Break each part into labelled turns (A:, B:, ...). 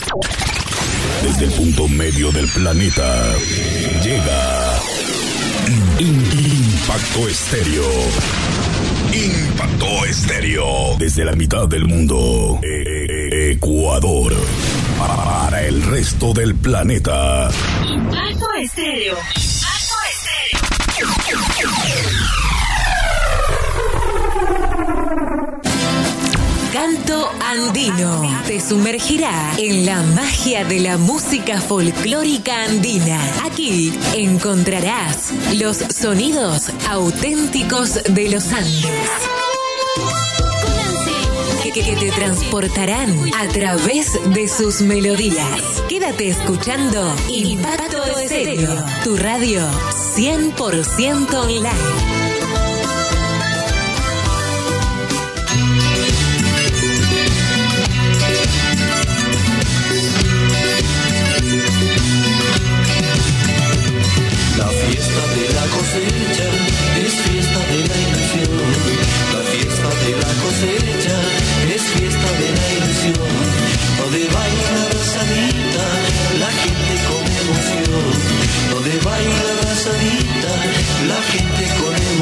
A: Desde el punto medio del planeta llega Impacto Estéreo. Impacto Estéreo. Desde la mitad del mundo, Ecuador, para el resto del planeta.
B: Impacto Estéreo. Impacto Estéreo. Canto Andino te sumergirá en la magia de la música folclórica andina. Aquí encontrarás los sonidos auténticos de los Andes, que te transportarán a través de sus melodías. Quédate escuchando Impacto Estéreo, tu radio 100% online.
C: Es fiesta de la ilusión, la fiesta de la cosecha es fiesta de la ilusión, donde baila la abrazadita, la gente con emoción, donde baila la abrazadita, la gente con emoción.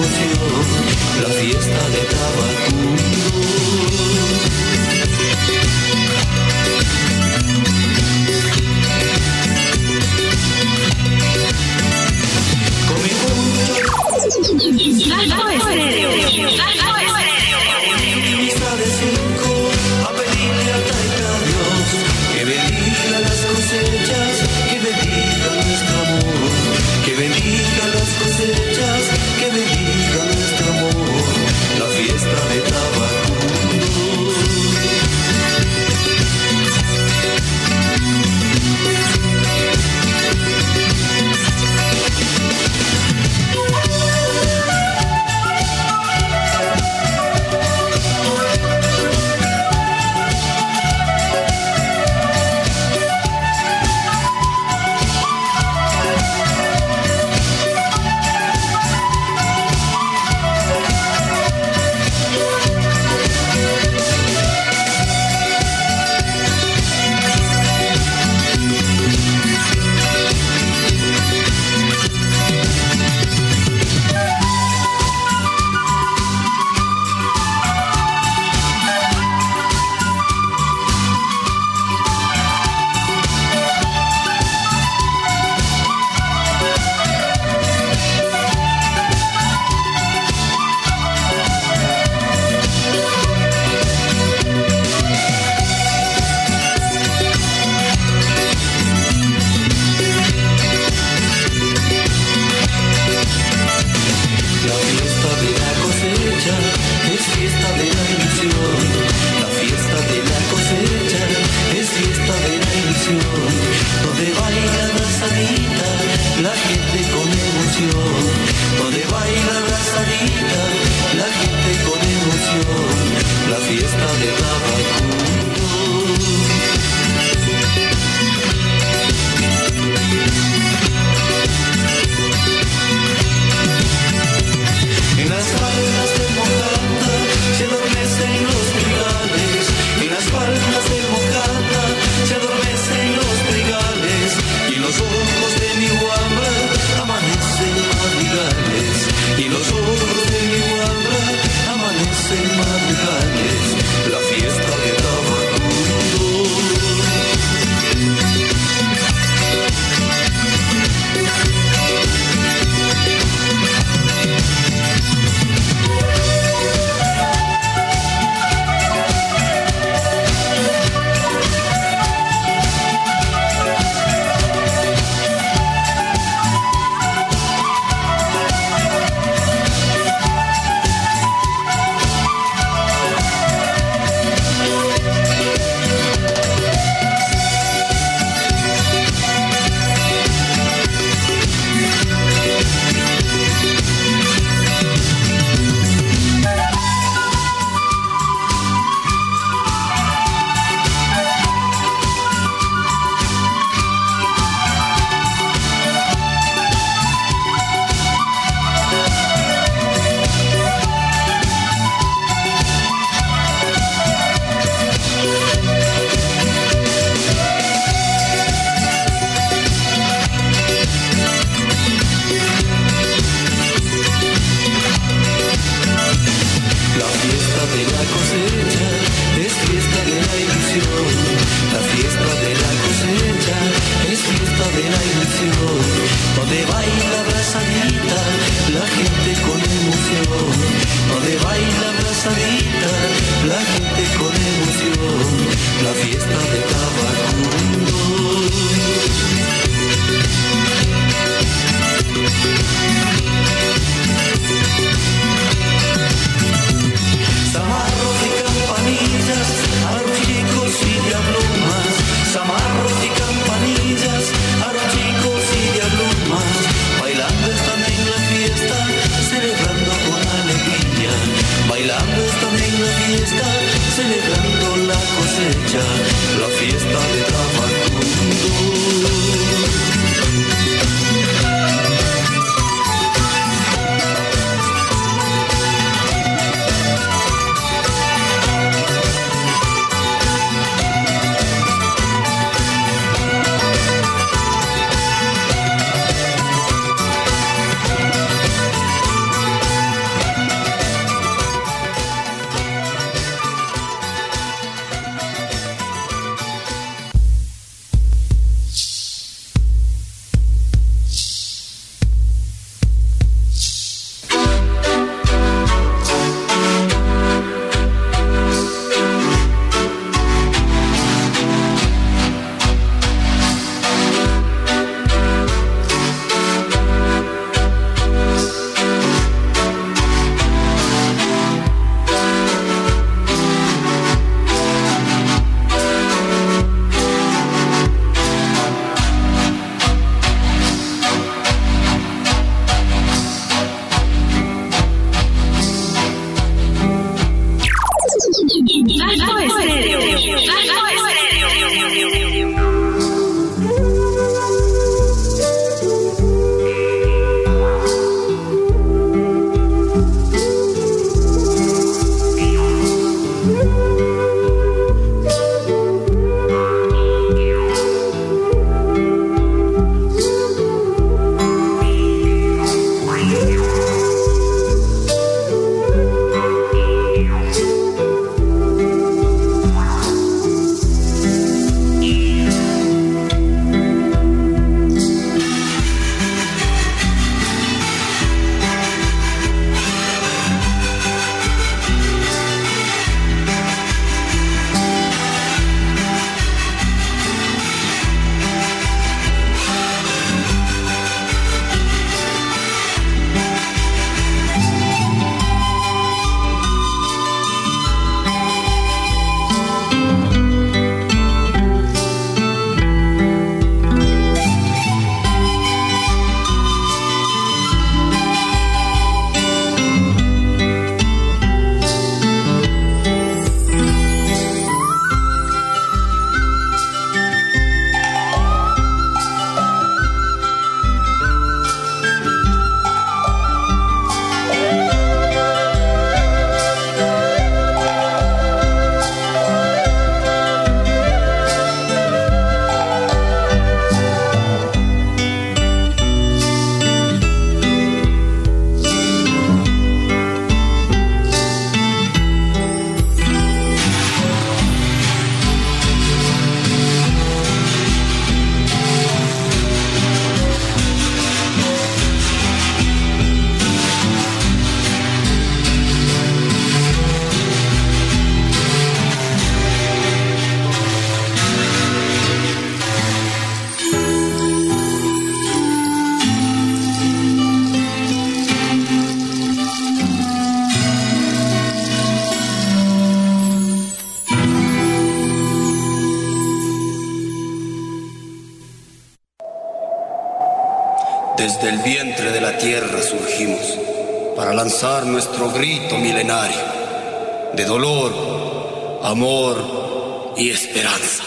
D: Desde el vientre de la tierra surgimos para lanzar nuestro grito milenario de dolor, amor y esperanza.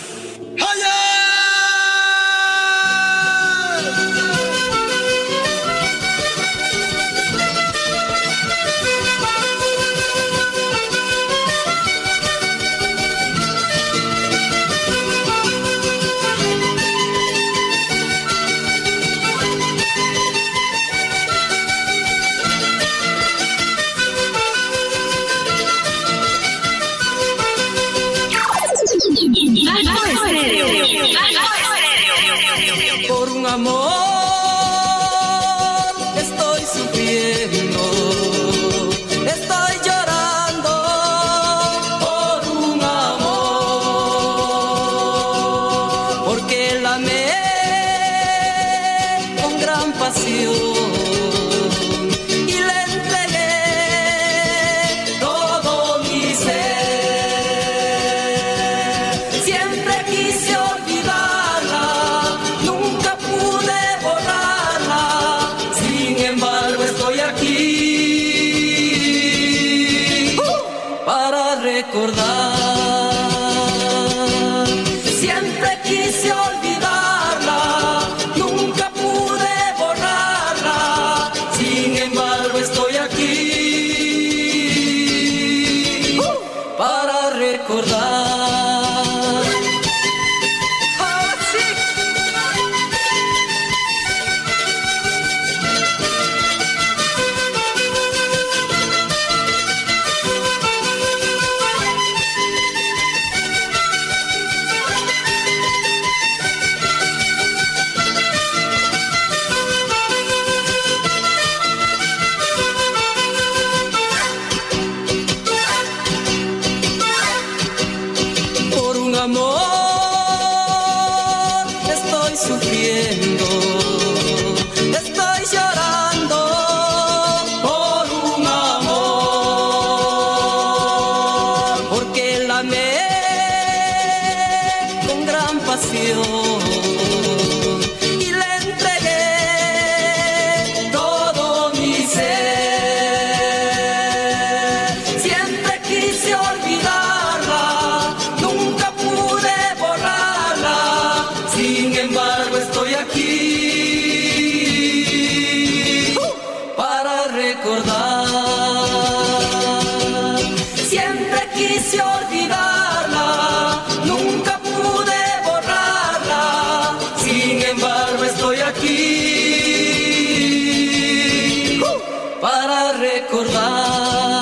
C: Por un amor estoy sufriendo, estoy llorando por un amor, porque la amé con gran pasión. Siempre quise olvidarla, nunca pude borrarla, sin embargo estoy aquí para recordar. Amor, estoy sufriendo, estoy llorando por un amor, porque la amé con gran pasión y le entregué todo mi ser. Siempre quise olvidarla, nunca pude borrarla, sin embargo estoy aquí para recordar. Siempre quise olvidarla, nunca pude borrarla, sin embargo estoy aquí para recordar.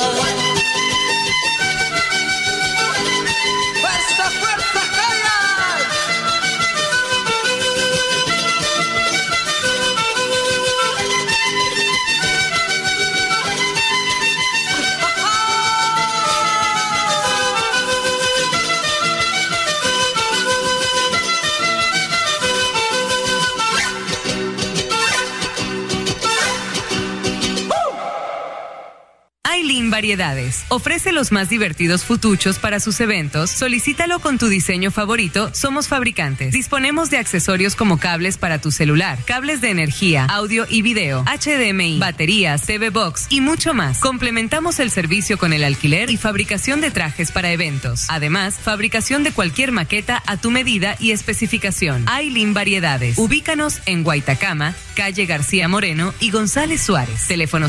B: Aylin Variedades ofrece los más divertidos futuchos para sus eventos. Solicítalo con tu diseño favorito. Somos fabricantes. Disponemos de accesorios como cables para tu celular, cables de energía, audio y video, HDMI, baterías, TV Box y mucho más. Complementamos el servicio con el alquiler y fabricación de trajes para eventos. Además, fabricación de cualquier maqueta a tu medida y especificación. Aylin Variedades. Ubícanos en Guaitacama, calle García Moreno y González Suárez. Teléfono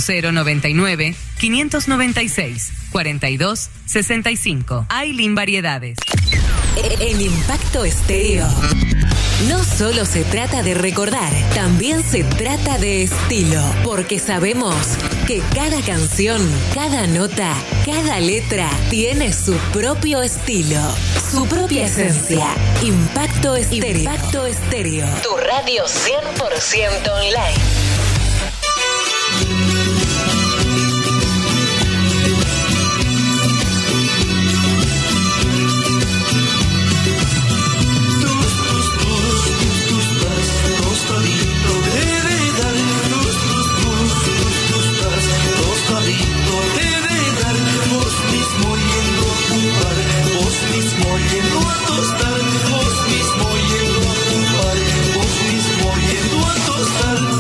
B: 099-596-4265. Aylin Variedades.
E: En Impacto Estéreo no solo se trata de recordar, también se trata de estilo, porque sabemos que cada canción, cada nota, cada letra tiene su propio estilo, su propia esencia. Impacto Estéreo. Impacto Estéreo. Tu radio 100% online.
C: Vos mismo yendo a ocupar, vos mismo yendo a tostar.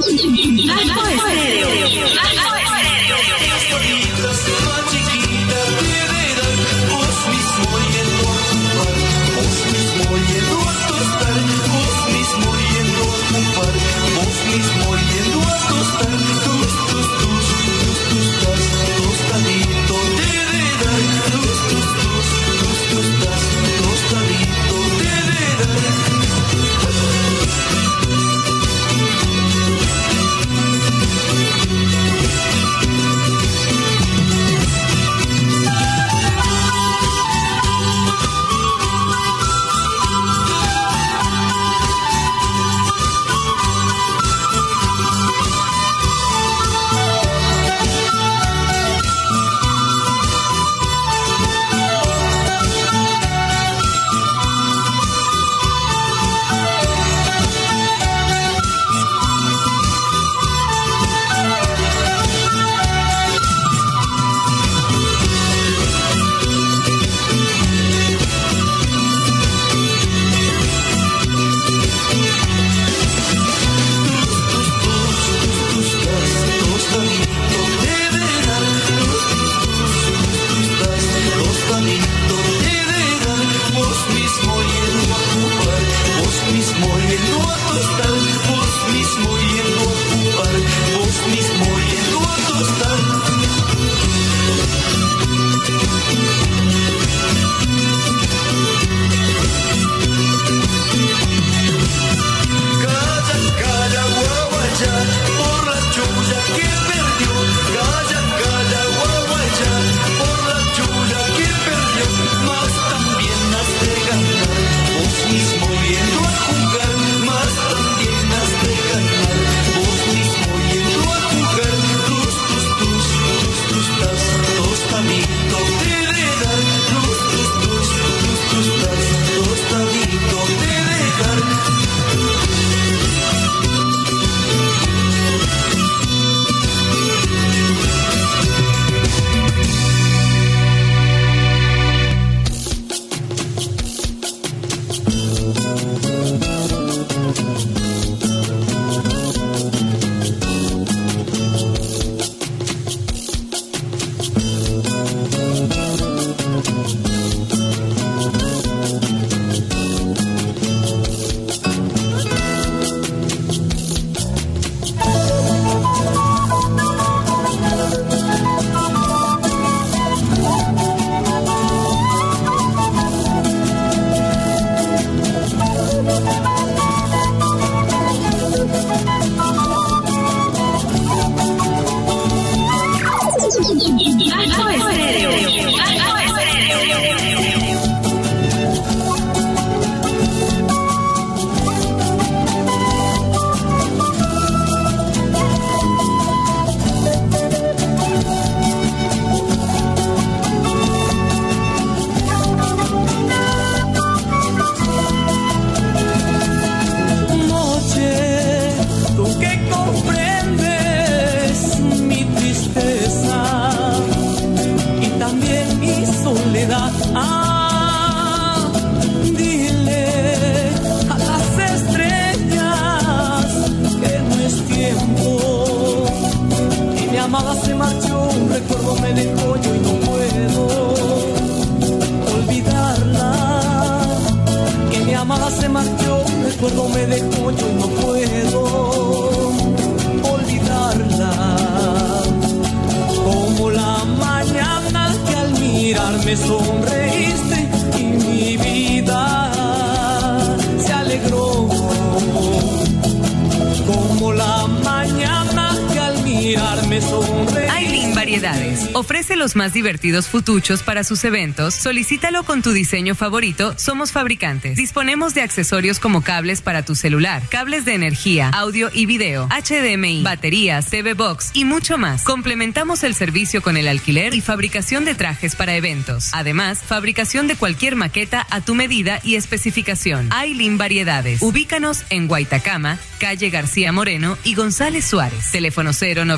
E: Ofrece los más divertidos futuchos para sus eventos. Solicítalo con tu diseño favorito. Somos fabricantes. Disponemos de accesorios como cables para tu celular, cables de energía, audio y video, HDMI, baterías, TV Box y mucho más. Complementamos el servicio con el alquiler y fabricación de trajes para eventos. Además, fabricación de cualquier maqueta a tu medida y especificación. Ailín Variedades. Ubícanos en Guaitacama, calle García Moreno y González Suárez. Teléfono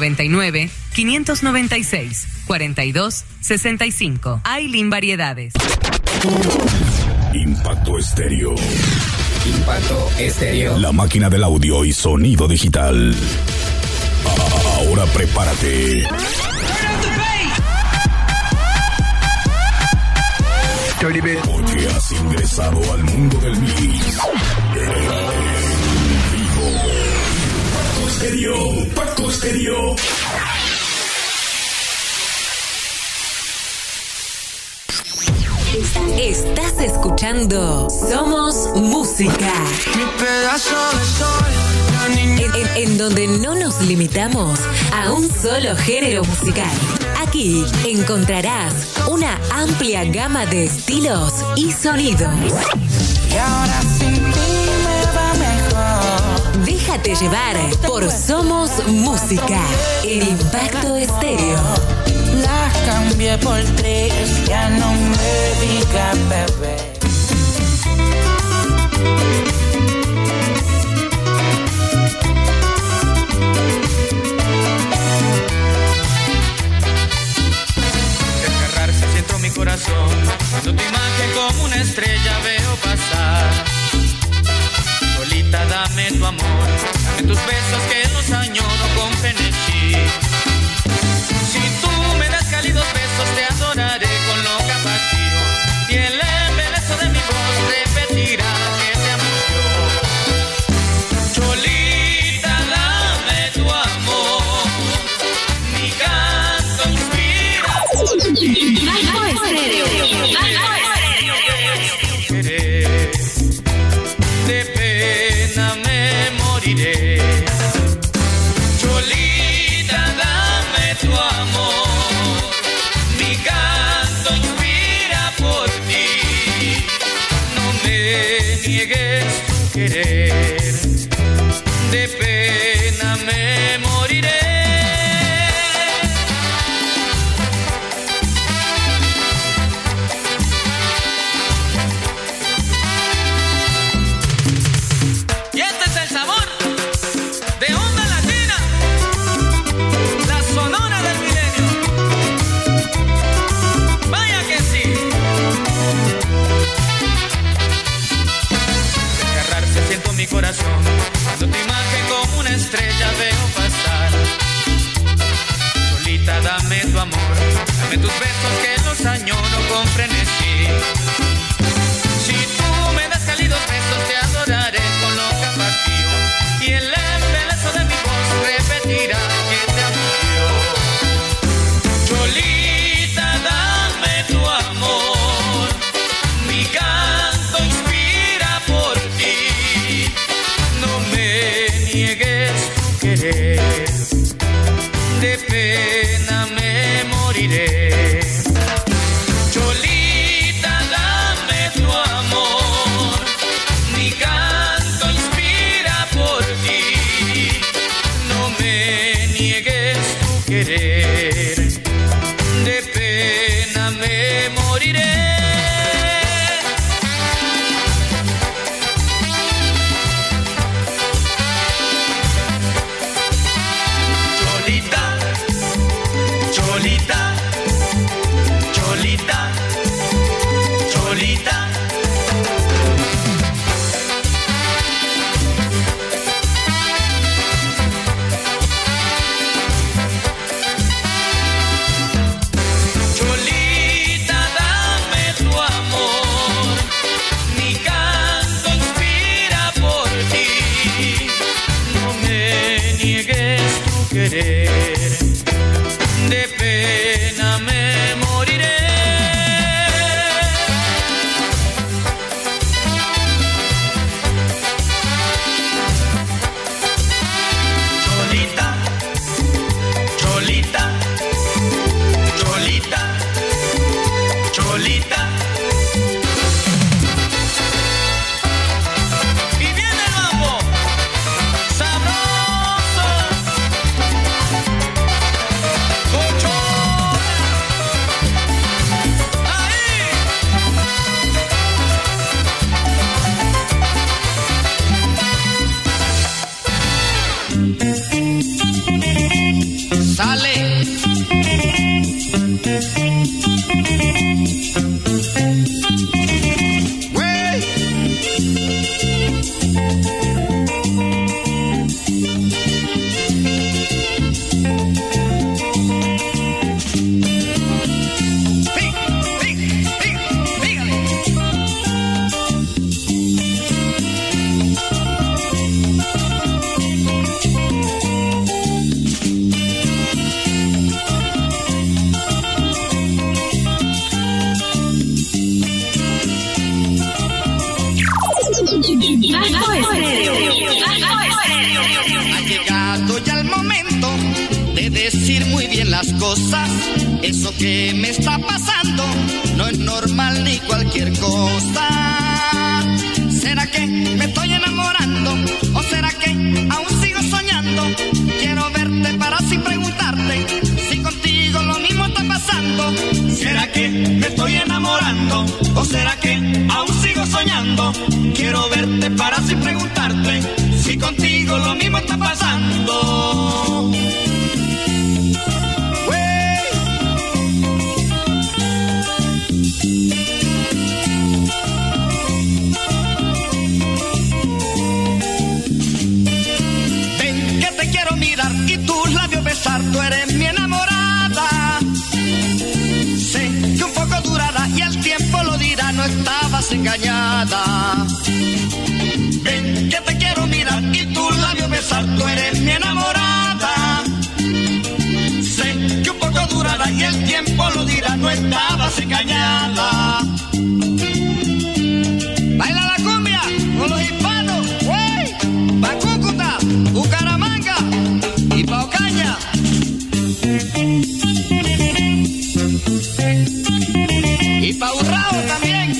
E: 099 596 4265. Ailín Variedades.
A: Impacto Estéreo.
F: Impacto Estéreo.
A: La máquina del audio y sonido digital. Ahora prepárate. Porque has ingresado al mundo del mix. En vivo. Impacto Estéreo.
B: Estás escuchando Somos Música.
C: Mi pedazo de sol, la niña.
B: En donde no nos limitamos a un solo género musical. Aquí encontrarás una amplia gama de estilos y sonidos.
C: Y ahora sin ti me va mejor.
B: Déjate llevar por Somos Música en Impacto Estéreo.
C: Las cambié por 3, ya no me diga bebé.
G: Desgarrarse siento mi corazón, cuando tu imagen como una estrella veo pasar. Solita dame tu amor, dame tus besos que los añoro con frenesí. Si tú me das cálidos besos te adoraré con loca pasión. Y el embelezo de mi voz repetirá que te amo yo. Cholita, dame tu amor, mi canto inspira por ti.
B: Impacto Estéreo.
G: De pena me moriré. Cholita, dame tu amor, mi canto inspira por ti. No me niegues tu querer, de pena me moriré. Y este es el sabor de Onda Latina, la sonora del milenio. Vaya que sí. Desgarrarse siento mi corazón, cuando tu imagen como una estrella veo pasar. Solita dame tu amor, dame tus besos que los añoro con frenesí. Si tú me das cálidos besos te adoraré con loca pasión. Y el embelezo de mi voz repetirá que te amo yo. Cholita, dame tu amor, mi canto inspira por ti. No me niegues tu querer, de pena me moriré. Cholita, dame tu amor, mi canto inspira por ti. No me niegues tu querer, de pena me moriré. Cholita, Cholita, Cholita, Cholita. Cholita, dame tu amor, mi canto inspira por ti. No me niegues tu querer, de pena me moriré. Cholita, Cholita, Cholita, Cholita. Y viene el mambo, sabroso.
F: las cosas. Eso que me está pasando no es normal ni cualquier cosa. ¿Será que me estoy enamorando? ¿O será que aún sigo soñando? Quiero verte para así preguntarte si contigo lo mismo está pasando.
H: ¿Será que me estoy enamorando? ¿O será que aún sigo soñando? Quiero verte para así preguntarte si contigo lo mismo está pasando.
F: Ven que te quiero mirar y tus labios besar, tú eres mi enamorada. Sé que un poco durará y el tiempo lo dirá, no estabas engañada. Ven que te quiero mirar y tus labios besar, tú eres mi enamorada. Sé que un poco durará y el tiempo lo dirá, no estabas engañada. Baila la cumbia con los hispanos, güey, pa' Cúcuta, Bucaramanga y pa' Ocaña. Y pa' Urrao también.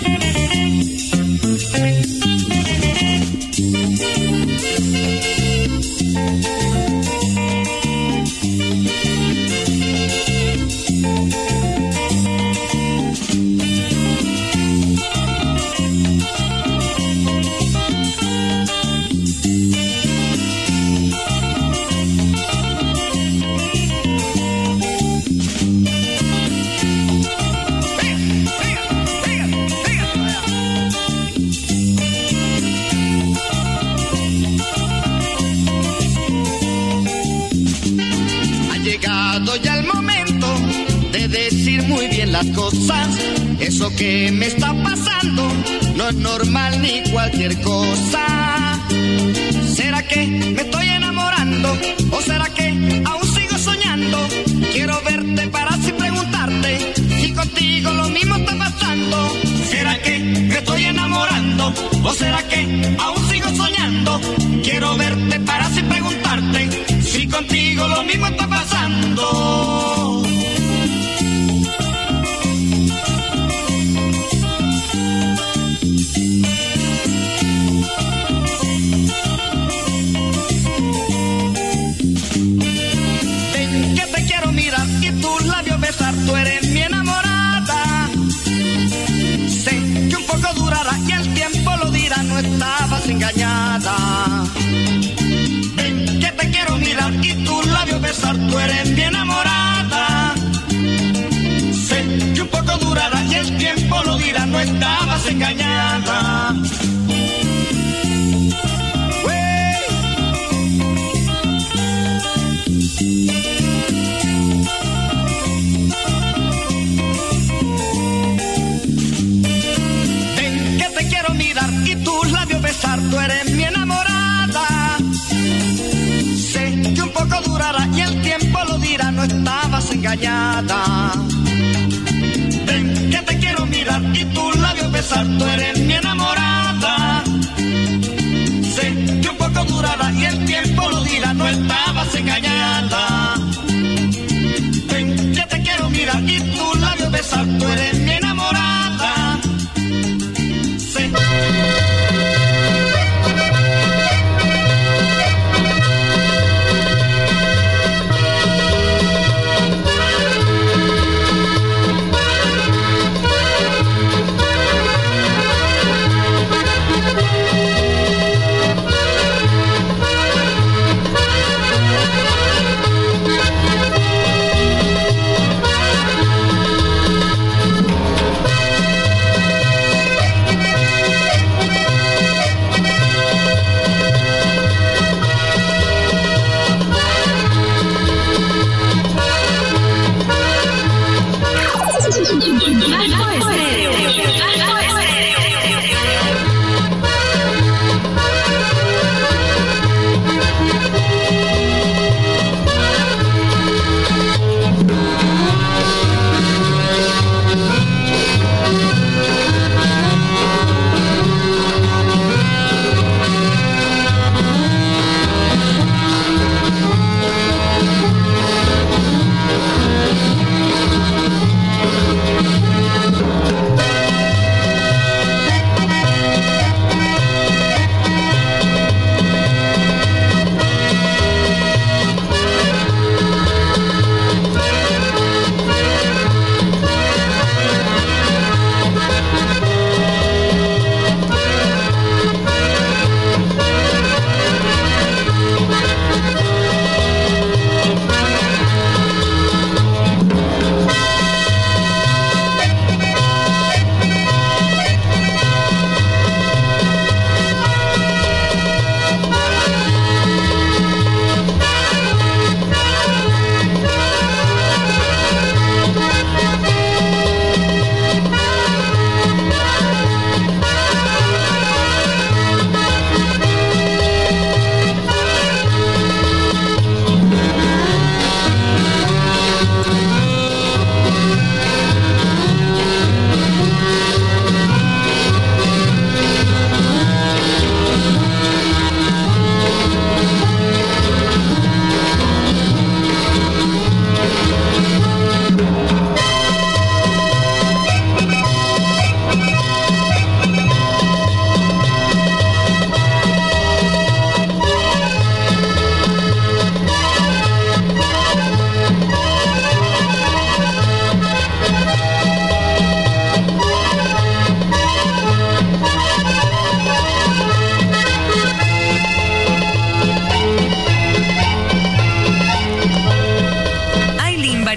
F: Ya el momento de decir muy bien las cosas. Eso que me está pasando no es normal ni cualquier cosa. ¿Será que me estoy enamorando? ¿O será que aún sigo soñando? Quiero verte para así preguntarte si contigo lo mismo está pasando.
H: ¿Será que me estoy enamorando? ¿O será que aún sigo soñando? Quiero verte para así preguntarte si contigo lo mismo está pasando.
F: Ven que te quiero mirar y tus labios besar, tú eres mi enamorada. Sé que un poco durará y el tiempo lo dirá, no estabas engañada. Ven que te quiero mirar y tus labios besar, tú eres mi enamorada. Sé que un poco durará y el tiempo lo dirá, no estabas engañada. Ven que te quiero mirar y tus labios besar, tú eres mi enamorada. Sé que un poco durará y el tiempo lo dirá, no estabas engañada. Ven que te quiero mirar y tus labios besar, tú eres mi enamorada. Sé que un poco durará y el tiempo lo dirá, no estabas engañada. Ven que te quiero mirar y tus labios besar, tú eres mi enamorada. Sé.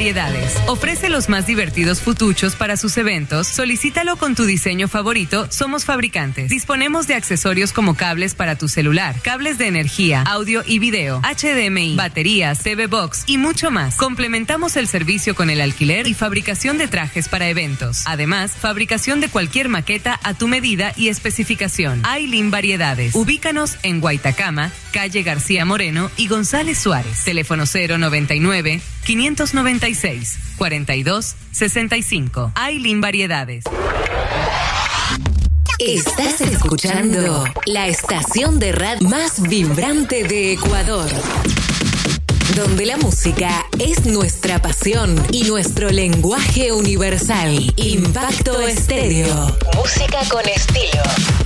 I: Variedades. Ofrece los más divertidos futuchos para sus eventos. Solicítalo con tu diseño favorito. Somos fabricantes. Disponemos de accesorios como cables para tu celular, cables de energía, audio y video, HDMI, baterías, TV Box y mucho más. Complementamos el servicio con el alquiler y fabricación de trajes para eventos. Además, fabricación de cualquier maqueta a tu medida y especificación. Ailín Variedades. Ubícanos en Guaitacama, calle García Moreno y González Suárez. Teléfono 099-596-4265. Ailín Variedades.
B: Estás escuchando la estación de radio más vibrante de Ecuador, donde la música es nuestra pasión y nuestro lenguaje universal. Impacto Estéreo. Música con estilo.